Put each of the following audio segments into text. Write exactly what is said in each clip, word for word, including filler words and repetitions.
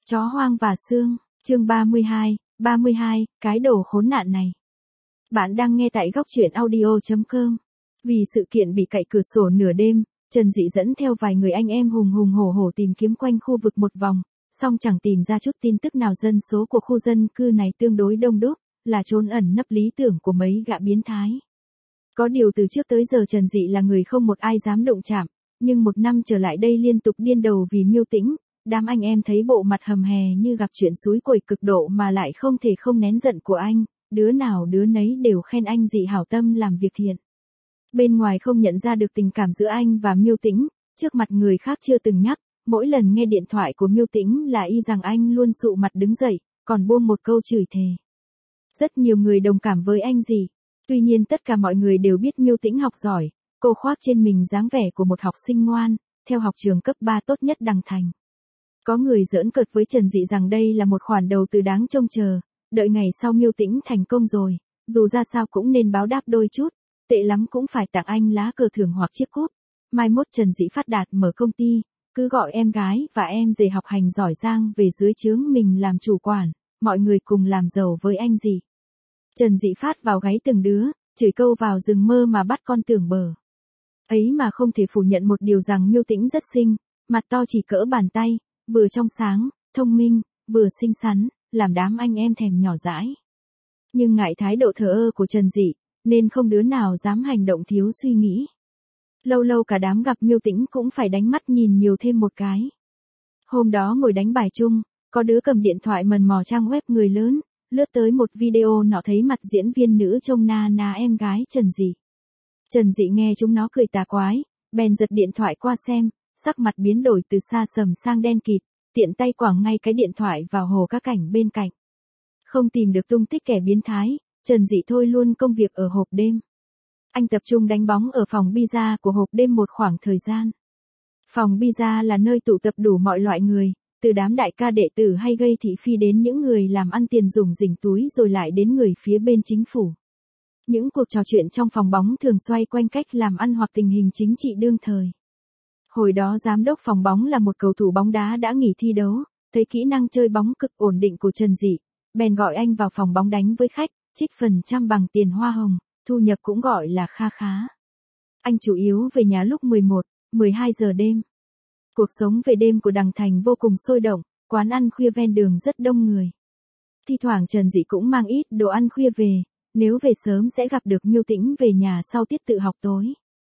Chó hoang và xương, chương ba mươi hai, ba mươi hai, cái đồ khốn nạn này. Bạn đang nghe tại góc truyện audio chấm com. Vì sự kiện bị cậy cửa sổ nửa đêm, Trần Dị dẫn theo vài người anh em hùng hùng hổ hổ tìm kiếm quanh khu vực một vòng, song chẳng tìm ra chút tin tức nào. Dân số của khu dân cư này tương đối đông đúc, là chốn ẩn nấp lý tưởng của mấy gã biến thái. Có điều từ trước tới giờ Trần Dị là người không một ai dám động chạm, nhưng một năm trở lại đây liên tục điên đầu vì Miêu Tĩnh. Đám anh em thấy bộ mặt hầm hè như gặp chuyện xúi quẩy cực độ mà lại không thể không nén giận của anh, đứa nào đứa nấy đều khen anh Dị hảo tâm làm việc thiện. Bên ngoài không nhận ra được tình cảm giữa anh và Miêu Tĩnh, trước mặt người khác chưa từng nhắc, mỗi lần nghe điện thoại của Miêu Tĩnh là y rằng anh luôn sụ mặt đứng dậy, còn buông một câu chửi thề. Rất nhiều người đồng cảm với anh Dị, tuy nhiên tất cả mọi người đều biết Miêu Tĩnh học giỏi, cô khoác trên mình dáng vẻ của một học sinh ngoan, theo học trường cấp ba tốt nhất Đằng Thành. Có người giỡn cợt với Trần Dị rằng đây là một khoản đầu tư đáng trông chờ, đợi ngày sau Miêu Tĩnh thành công rồi, dù ra sao cũng nên báo đáp đôi chút, tệ lắm cũng phải tặng anh lá cờ thưởng hoặc chiếc cúp. Mai mốt Trần Dị phát đạt mở công ty, cứ gọi em gái và em rể học hành giỏi giang về dưới trướng mình làm chủ quản, mọi người cùng làm giàu với anh Dị. Trần Dị phát vào gáy từng đứa, chửi câu vào rừng mơ mà bắt con tưởng bờ. Ấy mà không thể phủ nhận một điều rằng Miêu Tĩnh rất xinh, mặt to chỉ cỡ bàn tay, vừa trong sáng, thông minh, vừa xinh xắn, làm đám anh em thèm nhỏ dãi. Nhưng ngại thái độ thờ ơ của Trần Dị, nên không đứa nào dám hành động thiếu suy nghĩ. Lâu lâu cả đám gặp Miêu Tĩnh cũng phải đánh mắt nhìn nhiều thêm một cái. Hôm đó ngồi đánh bài chung, có đứa cầm điện thoại mần mò trang web người lớn, lướt tới một video nọ thấy mặt diễn viên nữ trông na ná em gái Trần Dị. Trần Dị nghe chúng nó cười tà quái, bèn giật điện thoại qua xem, sắc mặt biến đổi từ xa sầm sang đen kịt, tiện tay quẳng ngay cái điện thoại vào hồ các cảnh bên cạnh. Không tìm được tung tích kẻ biến thái, Trần Dị thôi luôn công việc ở hộp đêm. Anh tập trung đánh bóng ở phòng pizza của hộp đêm một khoảng thời gian. Phòng pizza là nơi tụ tập đủ mọi loại người, từ đám đại ca đệ tử hay gây thị phi đến những người làm ăn tiền rủng rỉnh túi rồi lại đến người phía bên chính phủ. Những cuộc trò chuyện trong phòng bóng thường xoay quanh cách làm ăn hoặc tình hình chính trị đương thời. Hồi đó giám đốc phòng bóng là một cầu thủ bóng đá đã nghỉ thi đấu, thấy kỹ năng chơi bóng cực ổn định của Trần Dị, bèn gọi anh vào phòng bóng đánh với khách, trích phần trăm bằng tiền hoa hồng, thu nhập cũng gọi là kha khá. Anh chủ yếu về nhà lúc mười một, mười hai giờ đêm. Cuộc sống về đêm của Đằng Thành vô cùng sôi động, quán ăn khuya ven đường rất đông người. Thi thoảng Trần Dị cũng mang ít đồ ăn khuya về, nếu về sớm sẽ gặp được Miêu Tĩnh về nhà sau tiết tự học tối.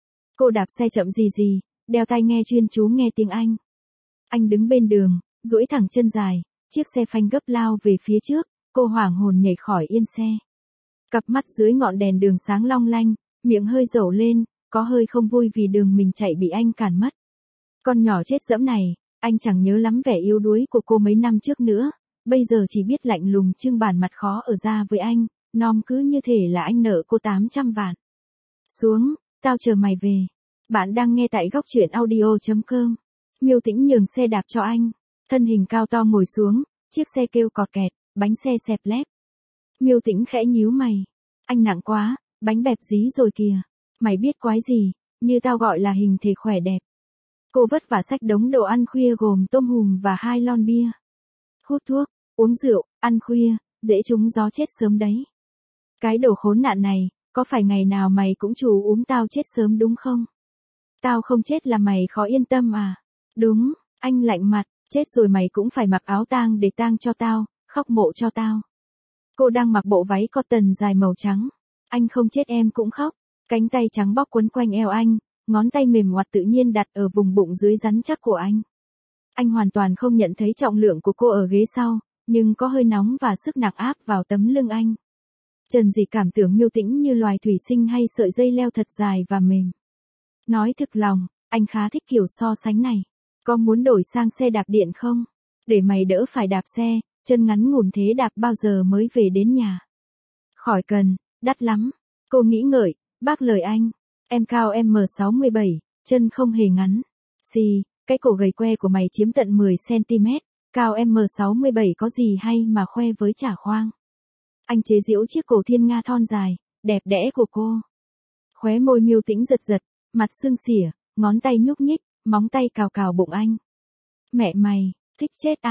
Cô đạp xe chậm gì gì, đeo tai nghe chuyên chú nghe tiếng Anh. Anh đứng bên đường, duỗi thẳng chân dài, chiếc xe phanh gấp lao về phía trước, cô hoảng hồn nhảy khỏi yên xe. Cặp mắt dưới ngọn đèn đường sáng long lanh, miệng hơi dẩu lên, có hơi không vui vì đường mình chạy bị anh cản mất. Con nhỏ chết dẫm này, anh chẳng nhớ lắm vẻ yếu đuối của cô mấy năm trước nữa, bây giờ chỉ biết lạnh lùng trưng bản mặt khó ở ra với anh, nom cứ như thể là anh nợ cô tám trăm vạn. Xuống, tao chờ mày về. Bạn đang nghe tại góc truyện audio chấm com. Miêu Tĩnh nhường xe đạp cho anh, thân hình cao to ngồi xuống, chiếc xe kêu cọt kẹt, bánh xe xẹp lép. Miêu Tĩnh khẽ nhíu mày, anh nặng quá, bánh bẹp dí rồi kìa, mày biết quái gì, như tao gọi là hình thể khỏe đẹp. Cô vất vả xách đống đồ ăn khuya gồm tôm hùm và hai lon bia. Hút thuốc, uống rượu, ăn khuya, dễ trúng gió chết sớm đấy. Cái đồ khốn nạn này, có phải ngày nào mày cũng chủ uống tao chết sớm đúng không? Tao không chết là mày khó yên tâm à? Đúng, anh lạnh mặt, chết rồi mày cũng phải mặc áo tang để tang cho tao, khóc mộ cho tao. Cô đang mặc bộ váy cotton dài màu trắng. Anh không chết em cũng khóc. Cánh tay trắng bóc quấn quanh eo anh, ngón tay mềm ngoặt tự nhiên đặt ở vùng bụng dưới rắn chắc của anh. Anh hoàn toàn không nhận thấy trọng lượng của cô ở ghế sau, nhưng có hơi nóng và sức nặng áp vào tấm lưng anh. Trần Dị cảm tưởng Miêu Tĩnh như loài thủy sinh hay sợi dây leo thật dài và mềm. Nói thực lòng, anh khá thích kiểu so sánh này. Có muốn đổi sang xe đạp điện không? Để mày đỡ phải đạp xe, chân ngắn ngủn thế đạp bao giờ mới về đến nhà? Khỏi cần, đắt lắm. Cô nghĩ ngợi, bác lời anh. Em cao em em sáu mươi bảy, chân không hề ngắn. Xì, cái cổ gầy que của mày chiếm tận mười xăng ti mét, cao em em sáu mươi bảy có gì hay mà khoe với chả khoang. Anh chế giễu chiếc cổ thiên nga thon dài, đẹp đẽ của cô. Khóe môi Miêu Tĩnh giật giật, mặt sưng xỉa, ngón tay nhúc nhích, móng tay cào cào bụng anh. Mẹ mày, thích chết à,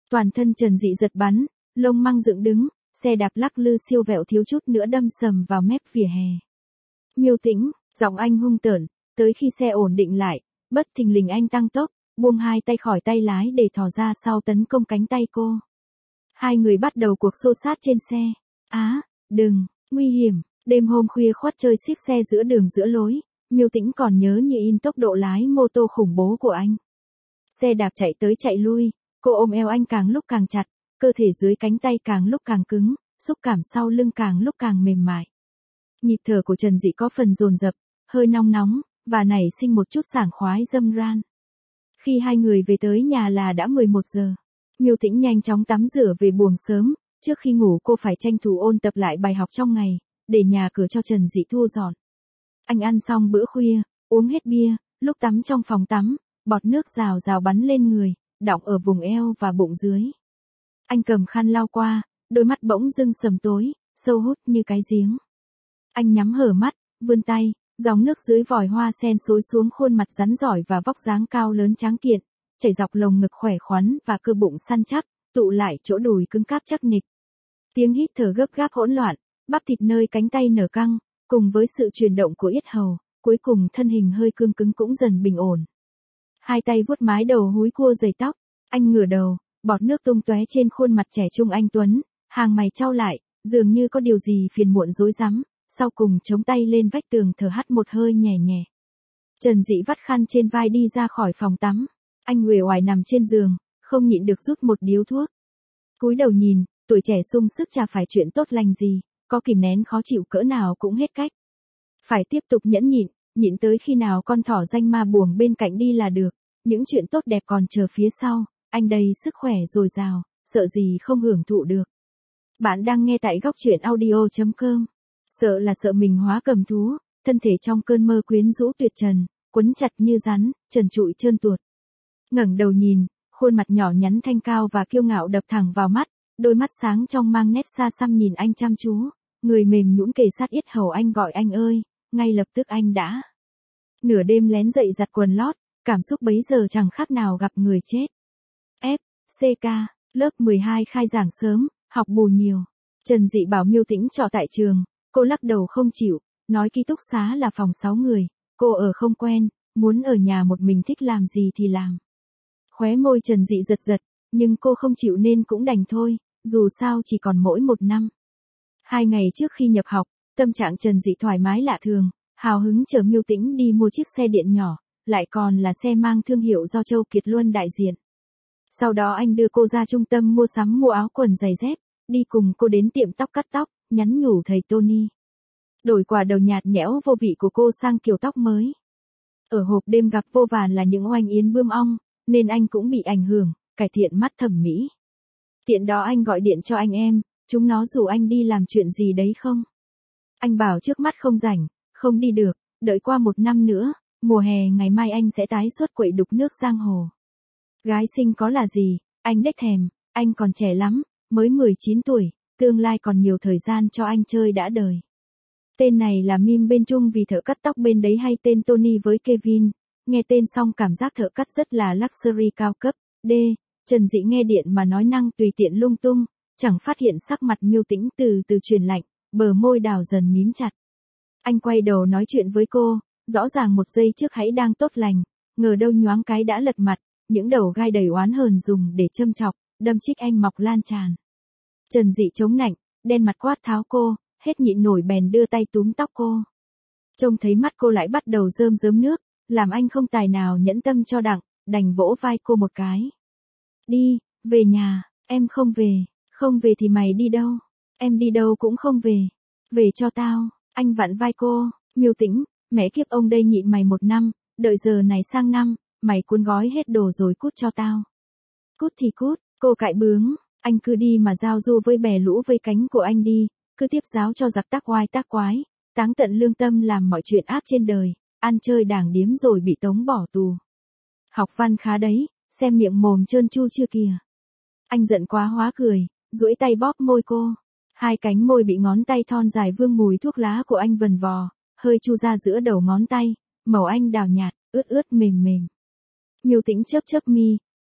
Toàn thân Trần Dị giật bắn, lông măng dựng đứng, xe đạp lắc lư siêu vẹo thiếu chút nữa đâm sầm vào mép vỉa hè. Miêu Tĩnh, giọng anh hung tợn, tới khi xe ổn định lại, bất thình lình anh tăng tốc, buông hai tay khỏi tay lái để thò ra sau tấn công cánh tay cô. Hai người bắt đầu cuộc xô sát trên xe. Á, đừng, nguy hiểm, đêm hôm khuya khoắt chơi xiếc xe giữa đường giữa lối, Miêu Tĩnh còn nhớ như in tốc độ lái mô tô khủng bố của anh. Xe đạp chạy tới chạy lui, cô ôm eo anh càng lúc càng chặt, cơ thể dưới cánh tay càng lúc càng cứng, xúc cảm sau lưng càng lúc càng mềm mại. Nhịp thở của Trần Dị có phần dồn dập, hơi nóng nóng, và nảy sinh một chút sảng khoái dâm ran. Khi hai người về tới nhà là đã mười một giờ. Miêu Tĩnh nhanh chóng tắm rửa về buồng sớm, trước khi ngủ cô phải tranh thủ ôn tập lại bài học trong ngày, để nhà cửa cho Trần Dị thu dọn. Anh ăn xong bữa khuya, uống hết bia, lúc tắm trong phòng tắm, bọt nước rào rào bắn lên người, đọng ở vùng eo và bụng dưới. Anh cầm khăn lau qua, đôi mắt bỗng dưng sầm tối, sâu hút như cái giếng. Anh nhắm hở mắt, vươn tay, dòng nước dưới vòi hoa sen xối xuống khuôn mặt rắn rỏi và vóc dáng cao lớn tráng kiện, chảy dọc lồng ngực khỏe khoắn và cơ bụng săn chắc, tụ lại chỗ đùi cứng cáp chắc nịch. Tiếng hít thở gấp gáp hỗn loạn, bắp thịt nơi cánh tay nở căng, cùng với sự chuyển động của yết hầu, cuối cùng thân hình hơi cương cứng cũng dần bình ổn. Hai tay vuốt mái đầu húi cua rời tóc, anh ngửa đầu, bọt nước tung tóe trên khuôn mặt trẻ trung anh tuấn, hàng mày chau lại, dường như có điều gì phiền muộn rối rắm, sau cùng chống tay lên vách tường thở hắt một hơi nhẹ nhẹ. Trần Dị vắt khăn trên vai đi ra khỏi phòng tắm, anh uể oải nằm trên giường, không nhịn được rút một điếu thuốc. Cúi đầu nhìn, tuổi trẻ sung sức chả phải chuyện tốt lành gì, có kìm nén khó chịu cỡ nào cũng hết cách. Phải tiếp tục nhẫn nhịn, nhịn tới khi nào con thỏ danh ma buồng bên cạnh đi là được, những chuyện tốt đẹp còn chờ phía sau, anh đầy sức khỏe dồi dào, sợ gì không hưởng thụ được. Bạn đang nghe tại góc truyện audio chấm com. Sợ là sợ mình hóa cầm thú, thân thể trong cơn mơ quyến rũ tuyệt trần, quấn chặt như rắn, trần trụi trơn tuột. Ngẩng đầu nhìn, khuôn mặt nhỏ nhắn thanh cao và kiêu ngạo đập thẳng vào mắt, đôi mắt sáng trong mang nét xa xăm nhìn anh chăm chú, người mềm nhũn kề sát yết hầu anh gọi anh ơi, ngay lập tức anh đã. Nửa đêm lén dậy giặt quần lót, cảm xúc bấy giờ chẳng khác nào gặp người chết. F, C K, lớp mười hai khai giảng sớm, học bù nhiều. Trần Dị bảo Miêu Tĩnh trọ tại trường, cô lắc đầu không chịu, nói ký túc xá là phòng sáu người, cô ở không quen, muốn ở nhà một mình thích làm gì thì làm. Khóe môi Trần Dị giật giật, nhưng cô không chịu nên cũng đành thôi, dù sao chỉ còn mỗi một năm. Hai ngày trước khi nhập học, tâm trạng Trần Dị thoải mái lạ thường, hào hứng chở Miêu Tĩnh đi mua chiếc xe điện nhỏ, lại còn là xe mang thương hiệu do Châu Kiệt Luân đại diện. Sau đó anh đưa cô ra trung tâm mua sắm mua áo quần giày dép, đi cùng cô đến tiệm tóc cắt tóc, nhắn nhủ thầy Tony. Đổi quả đầu nhạt nhẽo vô vị của cô sang kiểu tóc mới. Ở hộp đêm gặp vô vàn là những oanh yến bươm ong, nên anh cũng bị ảnh hưởng, cải thiện mắt thẩm mỹ. Tiện đó anh gọi điện cho anh em, chúng nó rủ anh đi làm chuyện gì đấy không? Anh bảo trước mắt không rảnh, không đi được, đợi qua một năm nữa, mùa hè ngày mai anh sẽ tái xuất quậy đục nước giang hồ. Gái xinh có là gì, anh đếch thèm, anh còn trẻ lắm, mới mười chín tuổi, tương lai còn nhiều thời gian cho anh chơi đã đời. Tên này là meme bên Trung vì thợ cắt tóc bên đấy hay tên Tony với Kevin, nghe tên xong cảm giác thợ cắt rất là luxury cao cấp. D. Trần Dị nghe điện mà nói năng tùy tiện lung tung, chẳng phát hiện sắc mặt Miêu Tĩnh từ từ chuyển lạnh, bờ môi đào dần mím chặt. Anh quay đầu nói chuyện với cô, rõ ràng một giây trước hãy đang tốt lành, ngờ đâu nhoáng cái đã lật mặt, những đầu gai đầy oán hờn dùng để châm chọc, đâm chích anh mọc lan tràn. Trần Dị chống nạnh, đen mặt quát tháo cô, hết nhịn nổi bèn đưa tay túm tóc cô. Trông thấy mắt cô lại bắt đầu rơm rớm nước, làm anh không tài nào nhẫn tâm cho đặng, đành vỗ vai cô một cái. Đi, về nhà, em không về, không về thì mày đi đâu, em đi đâu cũng không về, về cho tao, anh vặn vai cô, Miêu Tĩnh, mẹ kiếp ông đây nhịn mày một năm, đợi giờ này sang năm, mày cuốn gói hết đồ rồi cút cho tao. Cút thì cút, cô cãi bướng, anh cứ đi mà giao du với bè lũ vây cánh của anh đi, cứ tiếp giáo cho giặc tác oai tác quái, táng tận lương tâm làm mọi chuyện ác trên đời, ăn chơi đảng điếm rồi bị tống bỏ tù. Học văn khá đấy, xem miệng mồm trơn tru chưa kìa. Anh giận quá hóa cười, duỗi tay bóp môi cô. Hai cánh môi bị ngón tay thon dài vương mùi thuốc lá của anh vần vò, hơi chu ra giữa đầu ngón tay, màu anh đào nhạt, ướt ướt mềm mềm. Miêu Tĩnh chớp chớp mi,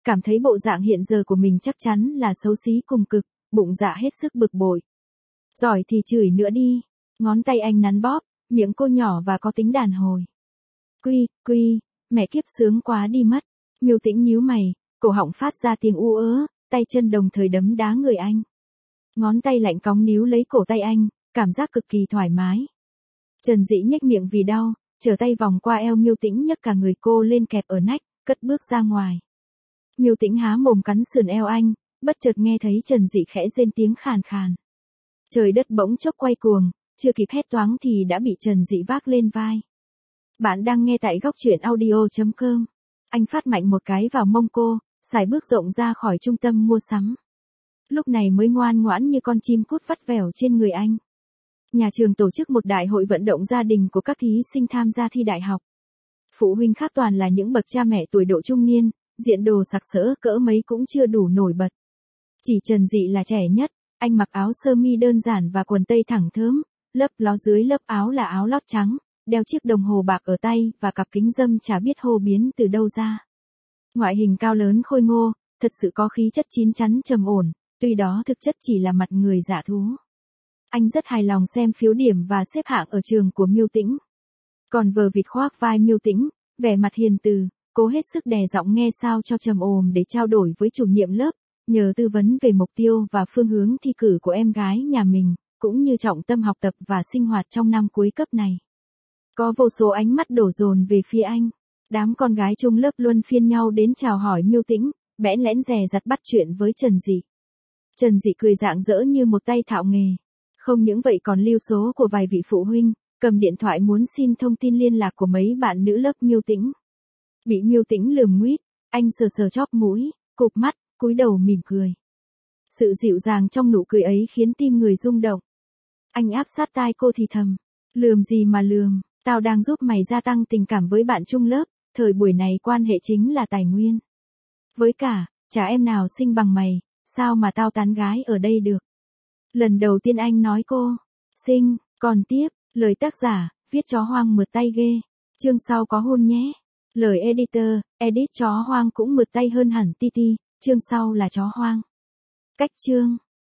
cảm thấy bộ dạng hiện giờ của mình chắc chắn là xấu xí cùng cực, bụng dạ hết sức bực bội. Giỏi thì chửi nữa đi. Ngón tay anh nắn bóp, miệng cô nhỏ và có tính đàn hồi. Quy, quy, mẹ kiếp sướng quá đi mất. Miêu Tĩnh nhíu mày, cổ họng phát ra tiếng u ớ, tay chân đồng thời đấm đá người anh. Ngón tay lạnh cóng níu lấy cổ tay anh, cảm giác cực kỳ thoải mái. Trần Dĩ nhếch miệng vì đau, trở tay vòng qua eo Miêu Tĩnh nhấc cả người cô lên kẹp ở nách, cất bước ra ngoài. Miêu Tĩnh há mồm cắn sườn eo anh, bất chợt nghe thấy Trần Dĩ khẽ rên tiếng khàn khàn. Trời đất bỗng chốc quay cuồng, chưa kịp hét toáng thì đã bị Trần Dĩ vác lên vai. Bạn đang nghe tại góc truyện audio chấm com. Anh phát mạnh một cái vào mông cô, sải bước rộng ra khỏi trung tâm mua sắm. Lúc này mới ngoan ngoãn như con chim cút vắt vẻo trên người anh. Nhà trường tổ chức một đại hội vận động gia đình của các thí sinh tham gia thi đại học. Phụ huynh khác toàn là những bậc cha mẹ tuổi độ trung niên, diện đồ sặc sỡ cỡ mấy cũng chưa đủ nổi bật. Chỉ Trần Dĩ là trẻ nhất, anh mặc áo sơ mi đơn giản và quần tây thẳng thớm, lớp ló dưới lớp áo là áo lót trắng, đeo chiếc đồng hồ bạc ở tay và cặp kính râm chả biết hô biến từ đâu ra. Ngoại hình cao lớn khôi ngô, thật sự có khí chất chín chắn trầm ổn, tuy đó thực chất chỉ là mặt người giả thú. Anh rất hài lòng xem phiếu điểm và xếp hạng ở trường của Miêu Tĩnh. Còn vờ vịt khoác vai Miêu Tĩnh, vẻ mặt hiền từ, cố hết sức đè giọng nghe sao cho trầm ồm để trao đổi với chủ nhiệm lớp, nhờ tư vấn về mục tiêu và phương hướng thi cử của em gái nhà mình, cũng như trọng tâm học tập và sinh hoạt trong năm cuối cấp này. Có vô số ánh mắt đổ dồn về phía anh. Đám con gái chung lớp luân phiên nhau đến chào hỏi Miêu Tĩnh, bẽn lẽn dè dặt bắt chuyện với Trần Dĩ. Trần Dĩ cười rạng rỡ như một tay thạo nghề. Không những vậy còn lưu số của vài vị phụ huynh, cầm điện thoại muốn xin thông tin liên lạc của mấy bạn nữ lớp Miêu Tĩnh. Bị Miêu Tĩnh lườm nguýt, anh sờ sờ chóp mũi, cụp mắt, cúi đầu mỉm cười. Sự dịu dàng trong nụ cười ấy khiến tim người rung động. Anh áp sát tai cô thì thầm, lườm gì mà lườm, tao đang giúp mày gia tăng tình cảm với bạn chung lớp, thời buổi này quan hệ chính là tài nguyên. Với cả, chả em nào xinh bằng mày, sao mà tao tán gái ở đây được. Lần đầu tiên anh nói cô, xinh, còn tiếp, lời tác giả, viết chó hoang mượt tay ghê. Chương sau có hôn nhé. Lời editor, edit chó hoang cũng mượt tay hơn hẳn Titi, chương sau là chó hoang. Cách chương.